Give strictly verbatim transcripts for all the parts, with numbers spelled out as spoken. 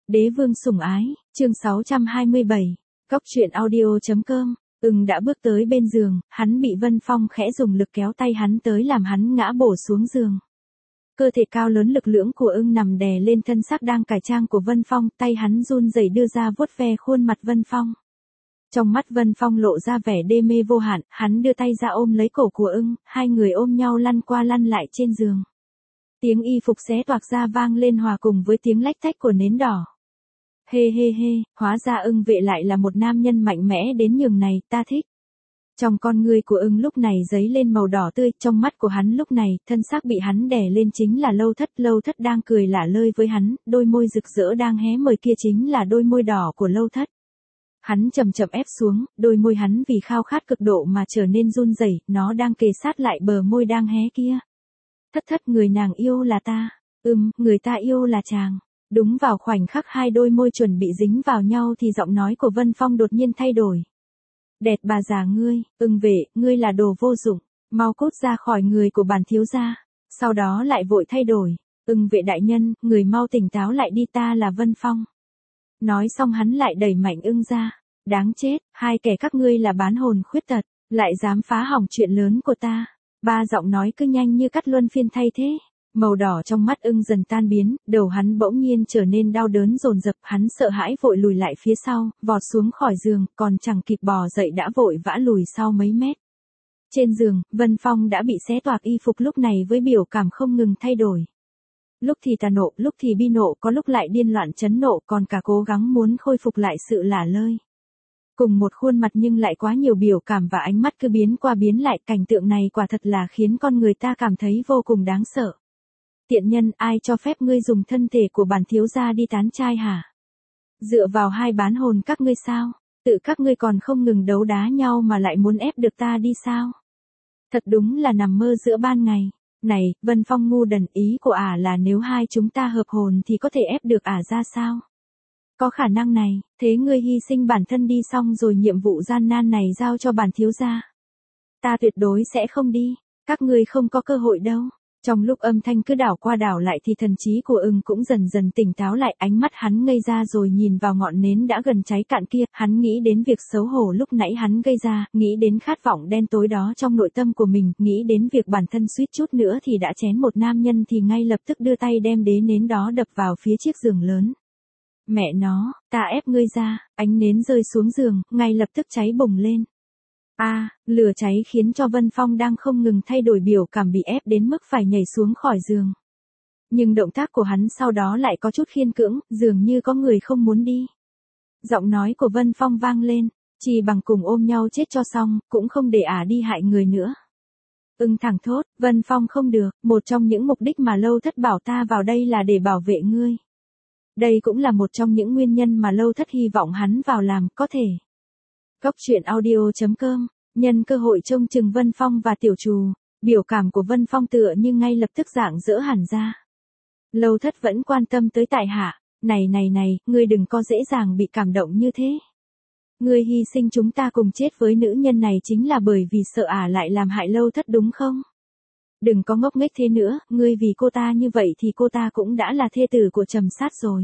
Đế vương sủng ái, chương sáu trăm hai mươi bảy, Cóc truyện audio.com, ưng đã bước tới bên giường, hắn bị Vân Phong khẽ dùng lực kéo tay hắn tới làm hắn ngã bổ xuống giường. Cơ thể cao lớn lực lưỡng của ưng nằm đè lên thân xác đang cải trang của Vân Phong, tay hắn run rẩy đưa ra vuốt ve khuôn mặt Vân Phong. Trong mắt Vân Phong lộ ra vẻ đê mê vô hạn, hắn đưa tay ra ôm lấy cổ của ưng, hai người ôm nhau lăn qua lăn lại trên giường. Tiếng y phục xé toạc ra vang lên hòa cùng với tiếng lách tách của nến đỏ. Hê hê hê, hóa ra ưng vệ lại là một nam nhân mạnh mẽ đến nhường này, ta thích. Trong con ngươi của ưng lúc này giấy lên màu đỏ tươi, trong mắt của hắn lúc này, thân xác bị hắn đè lên chính là Lâu Thất, Lâu Thất đang cười lả lơi với hắn, đôi môi rực rỡ đang hé mời kia chính là đôi môi đỏ của Lâu Thất. Hắn chậm chậm ép xuống, đôi môi hắn vì khao khát cực độ mà trở nên run rẩy, nó đang kề sát lại bờ môi đang hé kia. Thất thất, người nàng yêu là ta. Ừm, người ta yêu là chàng. Đúng vào khoảnh khắc hai đôi môi chuẩn bị dính vào nhau thì giọng nói của Vân Phong đột nhiên thay đổi. Đẹt bà già ngươi, ưng vệ, ngươi là đồ vô dụng, mau cút ra khỏi người của bản thiếu gia. Sau đó lại vội thay đổi. Ưng vệ đại nhân, người mau tỉnh táo lại đi, ta là Vân Phong. Nói xong hắn lại đẩy mạnh ưng ra. Đáng chết, hai kẻ các ngươi là bán hồn khuyết tật, lại dám phá hỏng chuyện lớn của ta. Ba giọng nói cứ nhanh như cắt luân phiên thay thế. Màu đỏ trong mắt ưng dần tan biến, đầu hắn bỗng nhiên trở nên đau đớn dồn dập, hắn sợ hãi vội lùi lại phía sau, vọt xuống khỏi giường, còn chẳng kịp bò dậy đã vội vã lùi sau mấy mét. Trên giường, Vân Phong đã bị xé toạc y phục lúc này với biểu cảm không ngừng thay đổi. Lúc thì tà nộ, lúc thì bi nộ, có lúc lại điên loạn chấn nộ, còn cả cố gắng muốn khôi phục lại sự lả lơi. Cùng một khuôn mặt nhưng lại quá nhiều biểu cảm và ánh mắt cứ biến qua biến lại, cảnh tượng này quả thật là khiến con người ta cảm thấy vô cùng đáng sợ. Tiện nhân, ai cho phép ngươi dùng thân thể của bản thiếu gia đi tán trai hả? Dựa vào hai bán hồn các ngươi sao? Tự các ngươi còn không ngừng đấu đá nhau mà lại muốn ép được ta đi sao? Thật đúng là nằm mơ giữa ban ngày. Này, Vân Phong ngu đần, ý của ả là nếu hai chúng ta hợp hồn thì có thể ép được ả ra sao? Có khả năng này, thế ngươi hy sinh bản thân đi xong rồi nhiệm vụ gian nan này giao cho bản thiếu gia. Ta tuyệt đối sẽ không đi, các ngươi không có cơ hội đâu. Trong lúc âm thanh cứ đảo qua đảo lại thì thần trí của ưng cũng dần dần tỉnh táo lại, ánh mắt hắn ngây ra rồi nhìn vào ngọn nến đã gần cháy cạn kia, hắn nghĩ đến việc xấu hổ lúc nãy hắn gây ra, nghĩ đến khát vọng đen tối đó trong nội tâm của mình, nghĩ đến việc bản thân suýt chút nữa thì đã chén một nam nhân thì ngay lập tức đưa tay đem đế nến đó đập vào phía chiếc giường lớn. Mẹ nó, ta ép ngươi ra, ánh nến rơi xuống giường, ngay lập tức cháy bùng lên. A, à, lửa cháy khiến cho Vân Phong đang không ngừng thay đổi biểu cảm bị ép đến mức phải nhảy xuống khỏi giường. Nhưng động tác của hắn sau đó lại có chút khiên cưỡng, dường như có người không muốn đi. Giọng nói của Vân Phong vang lên, chỉ bằng cùng ôm nhau chết cho xong, cũng không để ả đi hại người nữa. Ưng thẳng thốt, Vân Phong không được, một trong những mục đích mà Lâu Thất bảo ta vào đây là để bảo vệ ngươi. Đây cũng là một trong những nguyên nhân mà Lâu Thất hy vọng hắn vào làm, có thể. Cóc truyện audio.com, nhân cơ hội trông chừng Vân Phong và tiểu trù, biểu cảm của Vân Phong tựa như ngay lập tức rạng rỡ hẳn ra. Lâu Thất vẫn quan tâm tới tại hạ, này này này, ngươi đừng có dễ dàng bị cảm động như thế. Ngươi hy sinh chúng ta cùng chết với nữ nhân này chính là bởi vì sợ ả lại làm hại Lâu Thất đúng không? Đừng có ngốc nghếch thế nữa, ngươi vì cô ta như vậy thì cô ta cũng đã là thê tử của Trầm Sát rồi.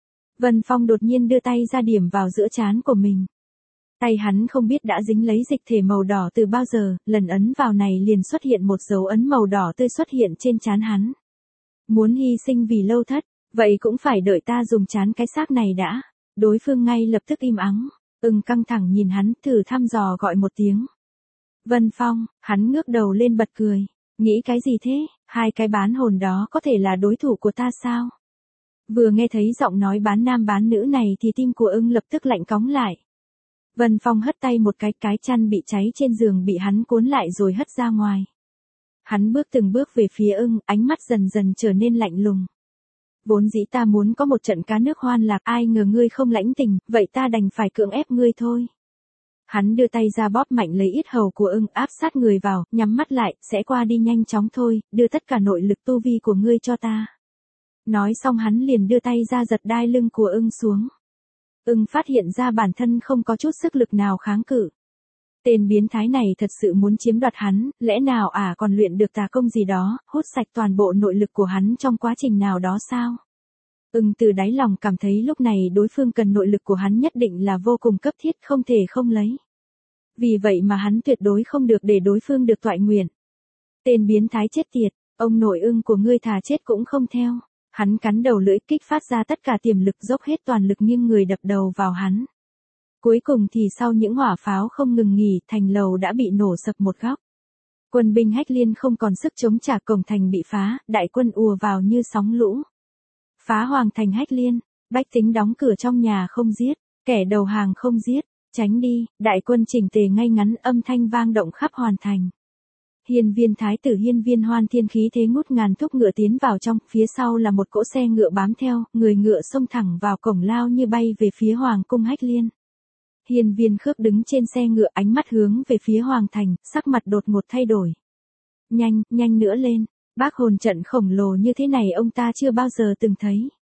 Vân Phong đột nhiên đưa tay ra điểm vào giữa trán của mình. Tay hắn không biết đã dính lấy dịch thể màu đỏ từ bao giờ, lần ấn vào này liền xuất hiện một dấu ấn màu đỏ tươi xuất hiện trên trán hắn. Muốn hy sinh vì Lâu Thất, vậy cũng phải đợi ta dùng trán cái xác này đã. Đối phương ngay lập tức im ắng, ưng căng thẳng nhìn hắn, thử thăm dò gọi một tiếng. Vân Phong, hắn ngước đầu lên bật cười. Nghĩ cái gì thế, hai cái bán hồn đó có thể là đối thủ của ta sao? Vừa nghe thấy giọng nói bán nam bán nữ này thì tim của ưng lập tức lạnh cóng lại. Vân Phong hất tay một cái, cái chăn bị cháy trên giường bị hắn cuốn lại rồi hất ra ngoài. Hắn bước từng bước về phía ưng, ánh mắt dần dần trở nên lạnh lùng. Vốn dĩ ta muốn có một trận cá nước hoan lạc, ai ngờ ngươi không lãnh tình, vậy ta đành phải cưỡng ép ngươi thôi. Hắn đưa tay ra bóp mạnh lấy yết hầu của ưng, áp sát người vào, nhắm mắt lại, sẽ qua đi nhanh chóng thôi, đưa tất cả nội lực tu vi của ngươi cho ta. Nói xong hắn liền đưa tay ra giật đai lưng của ưng xuống. Ưng phát hiện ra bản thân không có chút sức lực nào kháng cự. Tên biến thái này thật sự muốn chiếm đoạt hắn, lẽ nào ả à còn luyện được tà công gì đó, hút sạch toàn bộ nội lực của hắn trong quá trình nào đó sao? Ưng từ đáy lòng cảm thấy lúc này đối phương cần nội lực của hắn nhất định là vô cùng cấp thiết, không thể không lấy. Vì vậy mà hắn tuyệt đối không được để đối phương được toại nguyện. Tên biến thái chết tiệt, ông nội Ưng của ngươi thà chết cũng không theo. Hắn cắn đầu lưỡi, kích phát ra tất cả tiềm lực, dốc hết toàn lực nghiêng người đập đầu vào hắn. Cuối cùng thì sau những hỏa pháo không ngừng nghỉ, thành lầu đã bị nổ sập một góc. Quân binh Hách Liên không còn sức chống trả, cổng thành bị phá, đại quân ùa vào như sóng lũ. Phá hoàng thành Hách Liên, bách tính đóng cửa trong nhà không giết, kẻ đầu hàng không giết, tránh đi, đại quân chỉnh tề ngay ngắn, âm thanh vang động khắp hoàn thành. Hiên viên thái tử Hiên viên Hoan Thiên khí thế ngút ngàn thúc ngựa tiến vào trong, phía sau là một cỗ xe ngựa bám theo, người ngựa xông thẳng vào cổng lao như bay về phía hoàng cung Hách Liên. Hiên viên Khước đứng trên xe ngựa, ánh mắt hướng về phía hoàng thành, sắc mặt đột ngột thay đổi. Nhanh, nhanh nữa lên, bác hồn trận khổng lồ như thế này ông ta chưa bao giờ từng thấy.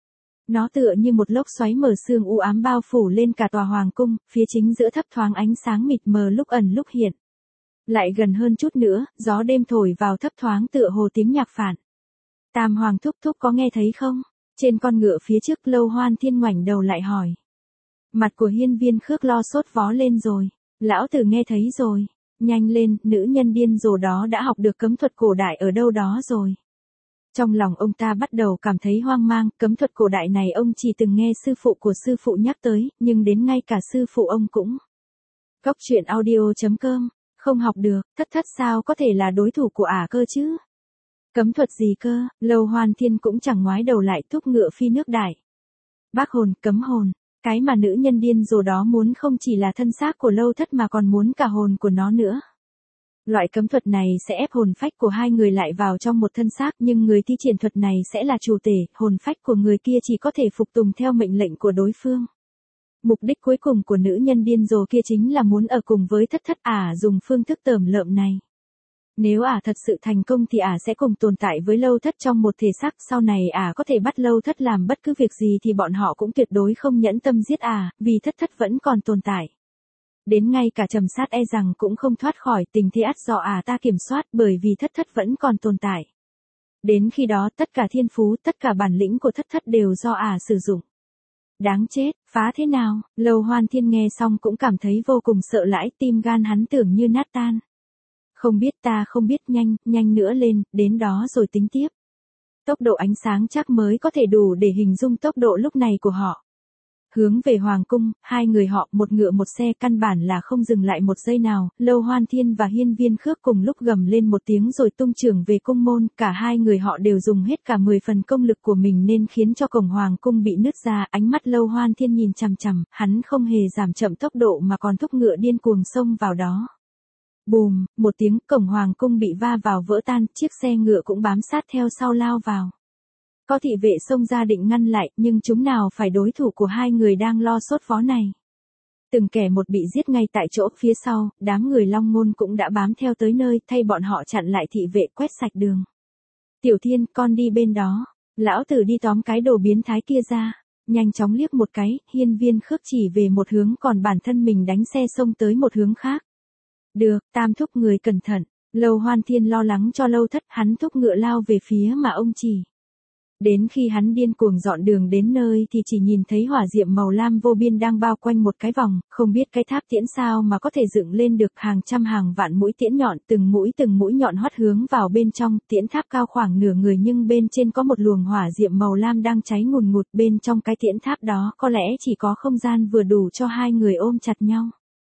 Nó tựa như một lốc xoáy mờ sương u ám bao phủ lên cả tòa hoàng cung, phía chính giữa thấp thoáng ánh sáng mịt mờ lúc ẩn lúc hiện. Lại gần hơn chút nữa, gió đêm thổi vào thấp thoáng tựa hồ tiếng nhạc phản. Tam hoàng thúc thúc có nghe thấy không? Trên con ngựa phía trước Lâu Hoan Thiên ngoảnh đầu lại hỏi. Mặt của hiên viên Khước lo sốt vó lên rồi. Lão tử nghe thấy rồi. Nhanh lên, nữ nhân điên rồ đó đã học được cấm thuật cổ đại ở đâu đó rồi. Trong lòng ông ta bắt đầu cảm thấy hoang mang, cấm thuật cổ đại này ông chỉ từng nghe sư phụ của sư phụ nhắc tới, nhưng đến ngay cả sư phụ ông cũng. Cốc truyện audio chấm com, không học được, thất thất sao có thể là đối thủ của ả cơ chứ? Cấm thuật gì cơ? Lâu Hoan Thiên cũng chẳng ngoái đầu lại, thúc ngựa phi nước đại. Bác hồn, cấm hồn. Cái mà nữ nhân điên rồ đó muốn không chỉ là thân xác của Lâu Thất mà còn muốn cả hồn của nó nữa. Loại cấm thuật này sẽ ép hồn phách của hai người lại vào trong một thân xác, nhưng người thi triển thuật này sẽ là chủ tể, hồn phách của người kia chỉ có thể phục tùng theo mệnh lệnh của đối phương. Mục đích cuối cùng của nữ nhân điên rồ kia chính là muốn ở cùng với Thất Thất, ả dùng phương thức tởm lợm này. Nếu ả thật sự thành công thì ả sẽ cùng tồn tại với Lâu Thất trong một thể xác, sau này ả có thể bắt Lâu Thất làm bất cứ việc gì thì bọn họ cũng tuyệt đối không nhẫn tâm giết ả, vì Thất Thất vẫn còn tồn tại. Đến ngay cả Trầm Sát e rằng cũng không thoát khỏi tình thế ắt do ả ta kiểm soát, bởi vì Thất Thất vẫn còn tồn tại. Đến khi đó tất cả thiên phú, tất cả bản lĩnh của Thất Thất đều do ả sử dụng. Đáng chết, phá thế nào? Lâu Hoan Thiên nghe xong cũng cảm thấy vô cùng sợ hãi, tim gan hắn tưởng như nát tan. Không biết, ta không biết, nhanh, nhanh nữa lên, đến đó rồi tính tiếp. Tốc độ ánh sáng chắc mới có thể đủ để hình dung tốc độ lúc này của họ. Hướng về hoàng cung, hai người họ, một ngựa một xe, căn bản là không dừng lại một giây nào. Lâu Hoan Thiên và Hiên viên Khước cùng lúc gầm lên một tiếng rồi tung chưởng về cung môn, cả hai người họ đều dùng hết cả mười phần công lực của mình nên khiến cho cổng hoàng cung bị nứt ra. Ánh mắt Lâu Hoan Thiên nhìn chằm chằm, hắn không hề giảm chậm tốc độ mà còn thúc ngựa điên cuồng xông vào đó. Bùm, một tiếng, cổng hoàng cung bị va vào vỡ tan, chiếc xe ngựa cũng bám sát theo sau lao vào. Có thị vệ xông ra định ngăn lại, nhưng chúng nào phải đối thủ của hai người đang lo sốt vó này. Từng kẻ một bị giết ngay tại chỗ, phía sau, đám người Long Ngôn cũng đã bám theo tới nơi, thay bọn họ chặn lại thị vệ, quét sạch đường. Tiểu Thiên, con đi bên đó. Lão tử đi tóm cái đồ biến thái kia ra. Nhanh chóng liếc một cái, Hiên viên Khước chỉ về một hướng, còn bản thân mình đánh xe xông tới một hướng khác. Được, Tam thúc người cẩn thận. Lâu Hoan Thiên lo lắng cho Lâu Thất, hắn thúc ngựa lao về phía mà ông chỉ. Đến khi hắn điên cuồng dọn đường đến nơi thì chỉ nhìn thấy hỏa diệm màu lam vô biên đang bao quanh một cái vòng, không biết cái tháp tiễn sao mà có thể dựng lên được, hàng trăm hàng vạn mũi tiễn nhọn, từng mũi từng mũi nhọn hót hướng vào bên trong, tiễn tháp cao khoảng nửa người nhưng bên trên có một luồng hỏa diệm màu lam đang cháy ngùn ngụt, bên trong cái tiễn tháp đó có lẽ chỉ có không gian vừa đủ cho hai người ôm chặt nhau.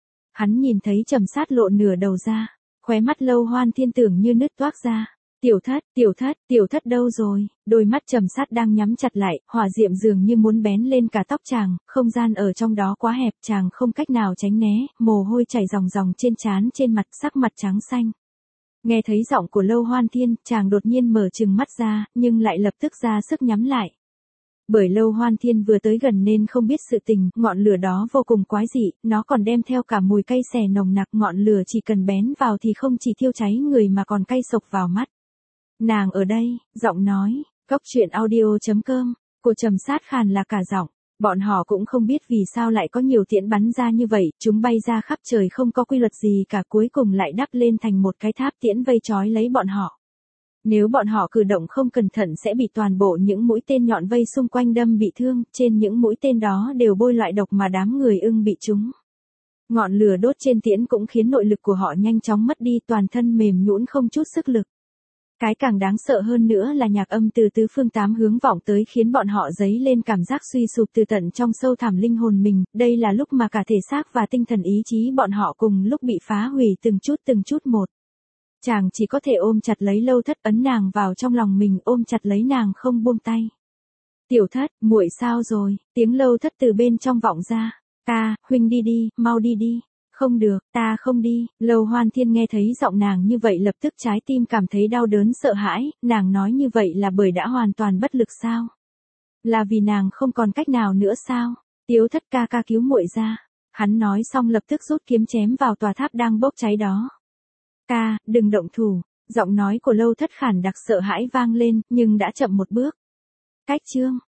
Hắn nhìn thấy Trầm Sát lộ nửa đầu ra, khóe mắt Lâu Hoan Thiên tưởng như nứt toác ra. Tiểu Thất, tiểu thất, tiểu thất đâu rồi? Đôi mắt Trầm Sát đang nhắm chặt lại, hỏa diệm dường như muốn bén lên cả tóc chàng, không gian ở trong đó quá hẹp, chàng không cách nào tránh né, mồ hôi chảy ròng ròng trên trán trên mặt, sắc mặt trắng xanh. Nghe thấy giọng của Lâu Hoan Thiên, chàng đột nhiên mở trừng mắt ra, nhưng lại lập tức ra sức nhắm lại. Bởi Lâu Hoan Thiên vừa tới gần nên không biết sự tình, ngọn lửa đó vô cùng quái dị, nó còn đem theo cả mùi cay xè nồng nặc, ngọn lửa chỉ cần bén vào thì không chỉ thiêu cháy người mà còn cay sộc vào mắt. Nàng ở đây, giọng nói, cốc truyện audio chấm com, của Trầm Sát khàn là cả giọng. Bọn họ cũng không biết vì sao lại có nhiều tiễn bắn ra như vậy, chúng bay ra khắp trời không có quy luật gì cả, cuối cùng lại đắp lên thành một cái tháp tiễn vây trói lấy bọn họ. Nếu bọn họ cử động không cẩn thận sẽ bị toàn bộ những mũi tên nhọn vây xung quanh đâm bị thương, trên những mũi tên đó đều bôi loại độc mà đám người ưng bị trúng. Ngọn lửa đốt trên tiễn cũng khiến nội lực của họ nhanh chóng mất đi, toàn thân mềm nhũn không chút sức lực. Cái càng đáng sợ hơn nữa là nhạc âm từ tứ phương tám hướng vọng tới khiến bọn họ dấy lên cảm giác suy sụp từ tận trong sâu thẳm linh hồn mình, đây là lúc mà cả thể xác và tinh thần ý chí bọn họ cùng lúc bị phá hủy từng chút từng chút một. Chàng chỉ có thể ôm chặt lấy Lâu Thất, ấn nàng vào trong lòng mình, ôm chặt lấy nàng không buông tay. Tiểu Thất, muội sao rồi? Tiếng Lâu Thất từ bên trong vọng ra. Ca, huynh đi đi, mau đi đi. Không được, ta không đi. Lâu Hoan Thiên nghe thấy giọng nàng như vậy lập tức trái tim cảm thấy đau đớn sợ hãi, nàng nói như vậy là bởi đã hoàn toàn bất lực sao? Là vì nàng không còn cách nào nữa sao? Tiếu Thất ca ca cứu muội ra. Hắn nói xong lập tức rút kiếm chém vào tòa tháp đang bốc cháy đó. Ca, đừng động thủ. Giọng nói của Lâu Thất khản đặc sợ hãi vang lên, nhưng đã chậm một bước. Cách chương